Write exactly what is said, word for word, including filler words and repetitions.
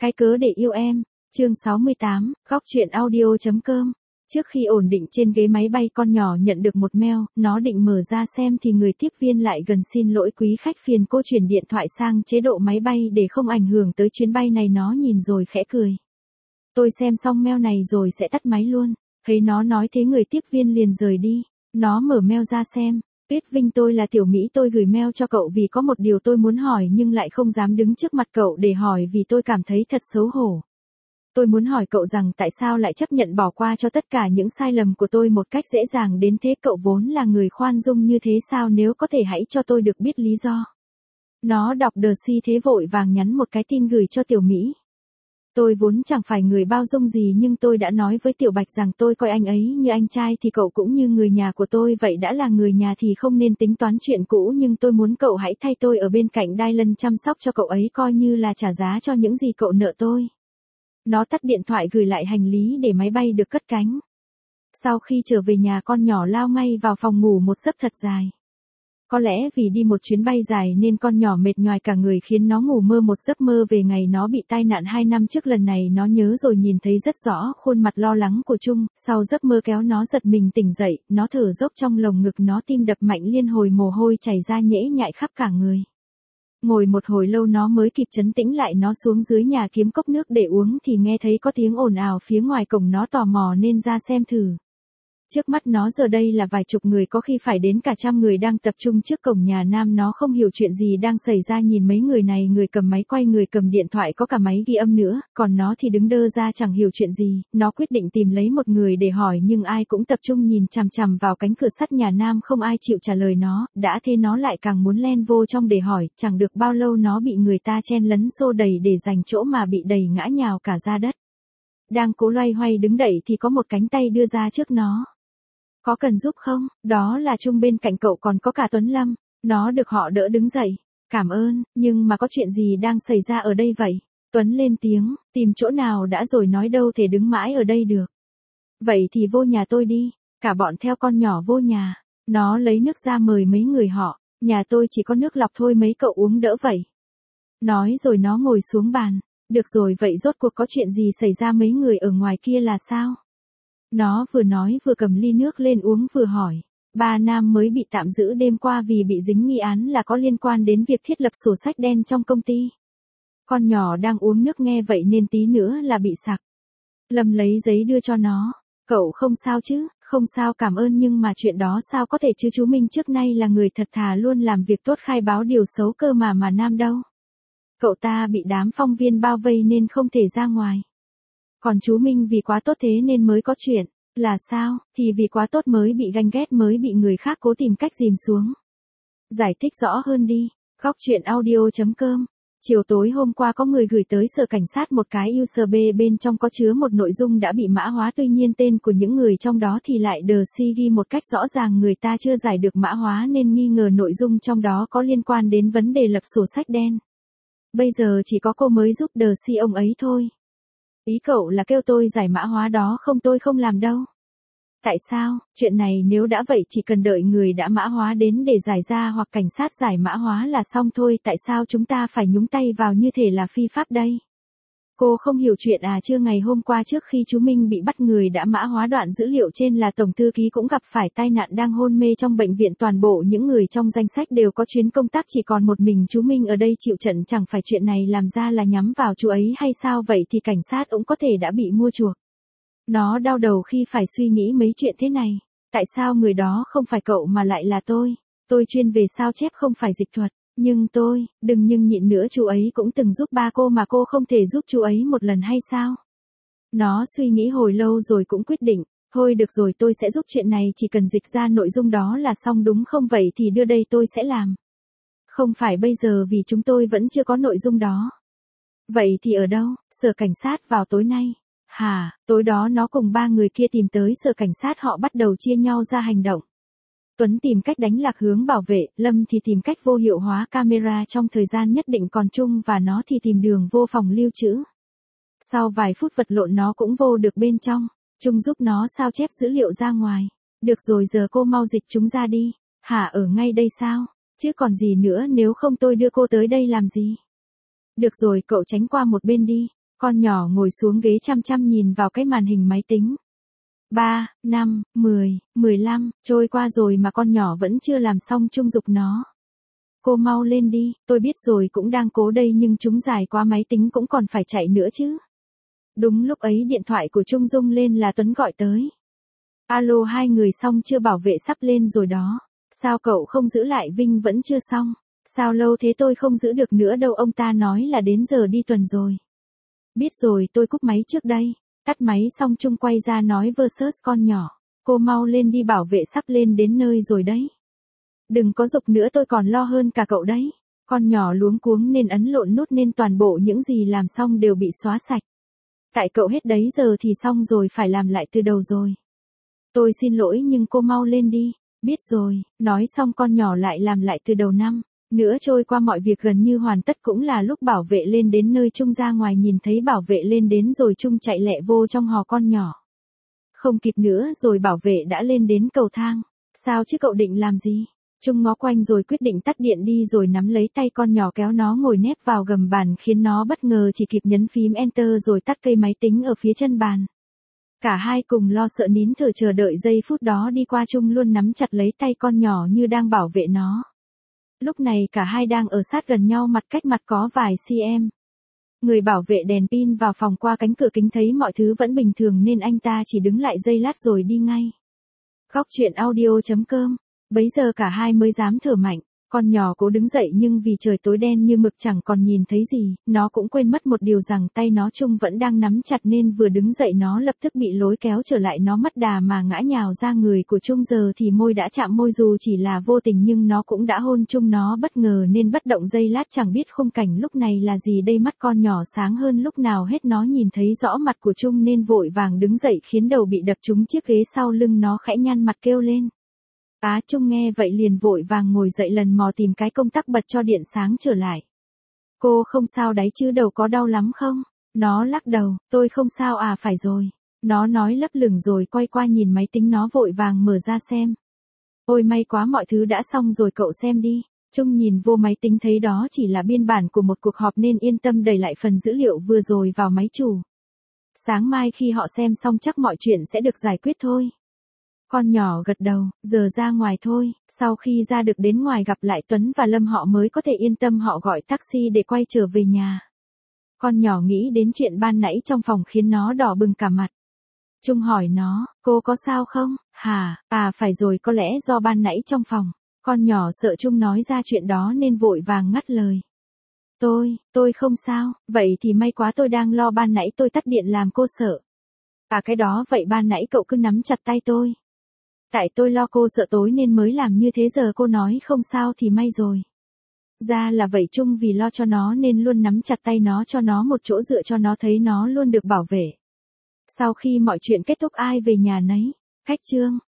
Cái cớ để yêu em, chương sáu mươi tám, góc truyện audio chấm com. Trước khi ổn định trên ghế máy bay, con nhỏ nhận được một mail, nó định mở ra xem thì người tiếp viên lại gần: xin lỗi quý khách, phiền cô chuyển điện thoại sang chế độ máy bay để không ảnh hưởng tới chuyến bay này. Nó nhìn rồi khẽ cười. Tôi xem xong mail này rồi sẽ tắt máy luôn. Thấy nó nói thế, người tiếp viên liền rời đi. Nó mở mail ra xem. Tuyết Vinh, tôi là Tiểu Mỹ, tôi gửi mail cho cậu vì có một điều tôi muốn hỏi nhưng lại không dám đứng trước mặt cậu để hỏi vì tôi cảm thấy thật xấu hổ. Tôi muốn hỏi cậu rằng tại sao lại chấp nhận bỏ qua cho tất cả những sai lầm của tôi một cách dễ dàng đến thế. Cậu vốn là người khoan dung như thế sao, nếu có thể hãy cho tôi được biết lý do. Nó đọc đờ si thế vội vàng nhắn một cái tin gửi cho Tiểu Mỹ. Tôi vốn chẳng phải người bao dung gì nhưng tôi đã nói với Tiểu Bạch rằng tôi coi anh ấy như anh trai, thì cậu cũng như người nhà của tôi vậy. Đã là người nhà thì không nên tính toán chuyện cũ, nhưng tôi muốn cậu hãy thay tôi ở bên cạnh Dylan chăm sóc cho cậu ấy, coi như là trả giá cho những gì cậu nợ tôi. Nó tắt điện thoại gửi lại hành lý để máy bay được cất cánh. Sau khi trở về nhà, con nhỏ lao ngay vào phòng ngủ một giấc thật dài. Có lẽ vì đi một chuyến bay dài nên con nhỏ mệt nhoài cả người, khiến nó ngủ mơ một giấc mơ về ngày nó bị tai nạn hai năm trước. Lần này nó nhớ rồi nhìn thấy rất rõ khuôn mặt lo lắng của Trung. Sau giấc mơ kéo nó giật mình tỉnh dậy, nó thở dốc trong lồng ngực, nó tim đập mạnh liên hồi, mồ hôi chảy ra nhễ nhại khắp cả người. Ngồi một hồi lâu nó mới kịp trấn tĩnh lại. Nó xuống dưới nhà kiếm cốc nước để uống thì nghe thấy có tiếng ồn ào phía ngoài cổng. Nó tò mò nên ra xem thử. Trước mắt nó giờ đây là vài chục người, có khi phải đến cả trăm người đang tập trung trước cổng nhà Nam. Nó không hiểu chuyện gì đang xảy ra, nhìn mấy người này, người cầm máy quay, người cầm điện thoại, có cả máy ghi âm nữa, còn nó thì đứng đơ ra chẳng hiểu chuyện gì. Nó quyết định tìm lấy một người để hỏi nhưng ai cũng tập trung nhìn chằm chằm vào cánh cửa sắt nhà Nam, không ai chịu trả lời nó. Đã thế nó lại càng muốn len vô trong để hỏi. Chẳng được bao lâu nó bị người ta chen lấn xô đẩy để giành chỗ mà bị đẩy ngã nhào cả ra đất. Đang cố loay hoay đứng đẩy thì có một cánh tay đưa ra trước nó. Có cần giúp không? Đó là Trung, bên cạnh cậu còn có cả Tuấn Lâm. Nó được họ đỡ đứng dậy. Cảm ơn, nhưng mà có chuyện gì đang xảy ra ở đây vậy? Tuấn lên tiếng, tìm chỗ nào đã rồi, nói đâu thể đứng mãi ở đây được. Vậy thì vô nhà tôi đi. Cả bọn theo con nhỏ vô nhà. Nó lấy nước ra mời mấy người họ. Nhà tôi chỉ có nước lọc thôi, mấy cậu uống đỡ vậy. Nói rồi nó ngồi xuống bàn. Được rồi, vậy rốt cuộc có chuyện gì xảy ra, mấy người ở ngoài kia là sao? Nó vừa nói vừa cầm ly nước lên uống vừa hỏi. Ba nam mới bị tạm giữ đêm qua vì bị dính nghi án là có liên quan đến việc thiết lập sổ sách đen trong công ty. Con nhỏ đang uống nước nghe vậy nên tí nữa là bị sặc. Lâm lấy giấy đưa cho nó. Cậu không sao chứ? Không sao, cảm ơn, nhưng mà chuyện đó sao có thể chứ, chú Minh trước nay là người thật thà, luôn làm việc tốt, khai báo điều xấu cơ mà. Mà Nam đâu? Cậu ta bị đám phong viên bao vây nên không thể ra ngoài. Còn chú Minh vì quá tốt thế nên mới có chuyện. Là sao? Thì vì quá tốt mới bị ganh ghét, mới bị người khác cố tìm cách dìm xuống. Giải thích rõ hơn đi. Góc truyện audio chấm com. Chiều tối hôm qua có người gửi tới sở cảnh sát một cái u ét bê, bên trong có chứa một nội dung đã bị mã hóa, tuy nhiên tên của những người trong đó thì lại đờ si ghi một cách rõ ràng. Người ta chưa giải được mã hóa nên nghi ngờ nội dung trong đó có liên quan đến vấn đề lập sổ sách đen. Bây giờ chỉ có cô mới giúp đờ si ông ấy thôi. Ý cậu là kêu tôi giải mã hóa đó không? Tôi không làm đâu. Tại sao? Chuyện này nếu đã vậy chỉ cần đợi người đã mã hóa đến để giải ra, hoặc cảnh sát giải mã hóa là xong thôi. Tại sao chúng ta phải nhúng tay vào như thể là phi pháp đây? Cô không hiểu chuyện à? Chưa ngày hôm qua trước khi chú Minh bị bắt, người đã mã hóa đoạn dữ liệu trên là tổng thư ký cũng gặp phải tai nạn, đang hôn mê trong bệnh viện. Toàn bộ những người trong danh sách đều có chuyến công tác, chỉ còn một mình chú Minh ở đây chịu trận. Chẳng phải chuyện này làm ra là nhắm vào chú ấy hay sao? Vậy thì cảnh sát cũng có thể đã bị mua chuộc. Nó đau đầu khi phải suy nghĩ mấy chuyện thế này. Tại sao người đó không phải cậu mà lại là tôi? Tôi chuyên về sao chép, không phải dịch thuật. Nhưng tôi, đừng nhưng nhịn nữa, chú ấy cũng từng giúp ba cô mà cô không thể giúp chú ấy một lần hay sao? Nó suy nghĩ hồi lâu rồi cũng quyết định, thôi được rồi, tôi sẽ giúp, chuyện này chỉ cần dịch ra nội dung đó là xong đúng không? Vậy thì đưa đây, tôi sẽ làm. Không phải bây giờ vì chúng tôi vẫn chưa có nội dung đó. Vậy thì ở đâu? Sở cảnh sát vào tối nay. Hả? Tối đó nó cùng ba người kia tìm tới sở cảnh sát, họ bắt đầu chia nhau ra hành động. Tuấn tìm cách đánh lạc hướng bảo vệ, Lâm thì tìm cách vô hiệu hóa camera trong thời gian nhất định, còn Trung và nó thì tìm đường vô phòng lưu trữ. Sau vài phút vật lộn nó cũng vô được bên trong. Trung giúp nó sao chép dữ liệu ra ngoài. Được rồi, giờ cô mau dịch chúng ra đi. Hả? Ở ngay đây sao? Chứ còn gì nữa, nếu không tôi đưa cô tới đây làm gì? Được rồi, cậu tránh qua một bên đi. Con nhỏ ngồi xuống ghế chăm chăm nhìn vào cái màn hình máy tính. ba, năm, mười, mười lăm, trôi qua rồi mà con nhỏ vẫn chưa làm xong. Trung giục nó. Cô mau lên đi, tôi biết rồi cũng đang cố đây nhưng chúng dài quá máy tính cũng còn phải chạy nữa chứ. Đúng lúc ấy điện thoại của Trung rung lên là Tuấn gọi tới. Alo hai người xong chưa, bảo vệ sắp lên rồi đó. Sao cậu không giữ lại, Vinh vẫn chưa xong. Sao lâu thế, tôi không giữ được nữa đâu, ông ta nói là đến giờ đi tuần rồi. Biết rồi, tôi cúp máy trước đây. Tắt máy xong Trung quay ra nói versus con nhỏ. Cô mau lên đi, bảo vệ sắp lên đến nơi rồi đấy. Đừng có giục nữa, tôi còn lo hơn cả cậu đấy. Con nhỏ luống cuống nên ấn lộn nút nên toàn bộ những gì làm xong đều bị xóa sạch. Tại cậu hết đấy, giờ thì xong rồi, phải làm lại từ đầu rồi. Tôi xin lỗi nhưng cô mau lên đi. Biết rồi, nói xong con nhỏ lại làm lại từ đầu năm. Nữa trôi qua, mọi việc gần như hoàn tất, cũng là lúc bảo vệ lên đến nơi. Trung ra ngoài nhìn thấy bảo vệ lên đến rồi, Trung chạy lẹ vô trong hò con nhỏ. Không kịp nữa rồi, bảo vệ đã lên đến cầu thang. Sao chứ, cậu định làm gì? Trung ngó quanh rồi quyết định tắt điện đi, rồi nắm lấy tay con nhỏ kéo nó ngồi nép vào gầm bàn, khiến nó bất ngờ chỉ kịp nhấn phím Enter rồi tắt cây máy tính ở phía chân bàn. Cả hai cùng lo sợ nín thở chờ đợi giây phút đó đi qua. Trung luôn nắm chặt lấy tay con nhỏ như đang bảo vệ nó. Lúc này cả hai đang ở sát gần nhau, mặt cách mặt có vài cm. Người bảo vệ đèn pin vào phòng qua cánh cửa kính thấy mọi thứ vẫn bình thường nên anh ta chỉ đứng lại giây lát rồi đi ngay. Góc truyện audio chấm com. Bấy giờ cả hai mới dám thở mạnh. Con nhỏ cố đứng dậy nhưng vì trời tối đen như mực chẳng còn nhìn thấy gì, nó cũng quên mất một điều rằng tay nó Trung vẫn đang nắm chặt nên vừa đứng dậy nó lập tức bị lối kéo trở lại, nó mất đà mà ngã nhào ra người của Trung. Giờ thì môi đã chạm môi, dù chỉ là vô tình nhưng nó cũng đã hôn Trung. Nó bất ngờ nên bất động giây lát chẳng biết khung cảnh lúc này là gì đây. Mắt con nhỏ sáng hơn lúc nào hết, nó nhìn thấy rõ mặt của Trung nên vội vàng đứng dậy, khiến đầu bị đập trúng chiếc ghế sau lưng. Nó khẽ nhăn mặt kêu lên. Á, Trung nghe vậy liền vội vàng ngồi dậy lần mò tìm cái công tắc bật cho điện sáng trở lại. Cô không sao đấy chứ, đầu có đau lắm không? Nó lắc đầu, tôi không sao à. Phải rồi. Nó nói lấp lửng rồi quay qua nhìn máy tính, nó vội vàng mở ra xem. Ôi may quá, mọi thứ đã xong rồi, cậu xem đi. Trung nhìn vô máy tính thấy đó chỉ là biên bản của một cuộc họp nên yên tâm đẩy lại phần dữ liệu vừa rồi vào máy chủ. Sáng mai khi họ xem xong chắc mọi chuyện sẽ được giải quyết thôi. Con nhỏ gật đầu, giờ ra ngoài thôi. Sau khi ra được đến ngoài gặp lại Tuấn và Lâm họ mới có thể yên tâm, họ gọi taxi để quay trở về nhà. Con nhỏ nghĩ đến chuyện ban nãy trong phòng khiến nó đỏ bừng cả mặt. Trung hỏi nó, cô có sao không? Hả, à phải rồi, có lẽ do ban nãy trong phòng. Con nhỏ sợ Trung nói ra chuyện đó nên vội vàng ngắt lời. Tôi, tôi không sao, vậy thì may quá, tôi đang lo ban nãy tôi tắt điện làm cô sợ. À cái đó, vậy ban nãy cậu cứ nắm chặt tay tôi. Tại tôi lo cô sợ tối nên mới làm như thế, giờ cô nói không sao thì may rồi. Ra là vậy. Trung vì lo cho nó nên luôn nắm chặt tay nó, cho nó một chỗ dựa, cho nó thấy nó luôn được bảo vệ. Sau khi mọi chuyện kết thúc ai về nhà nấy. Khách trương.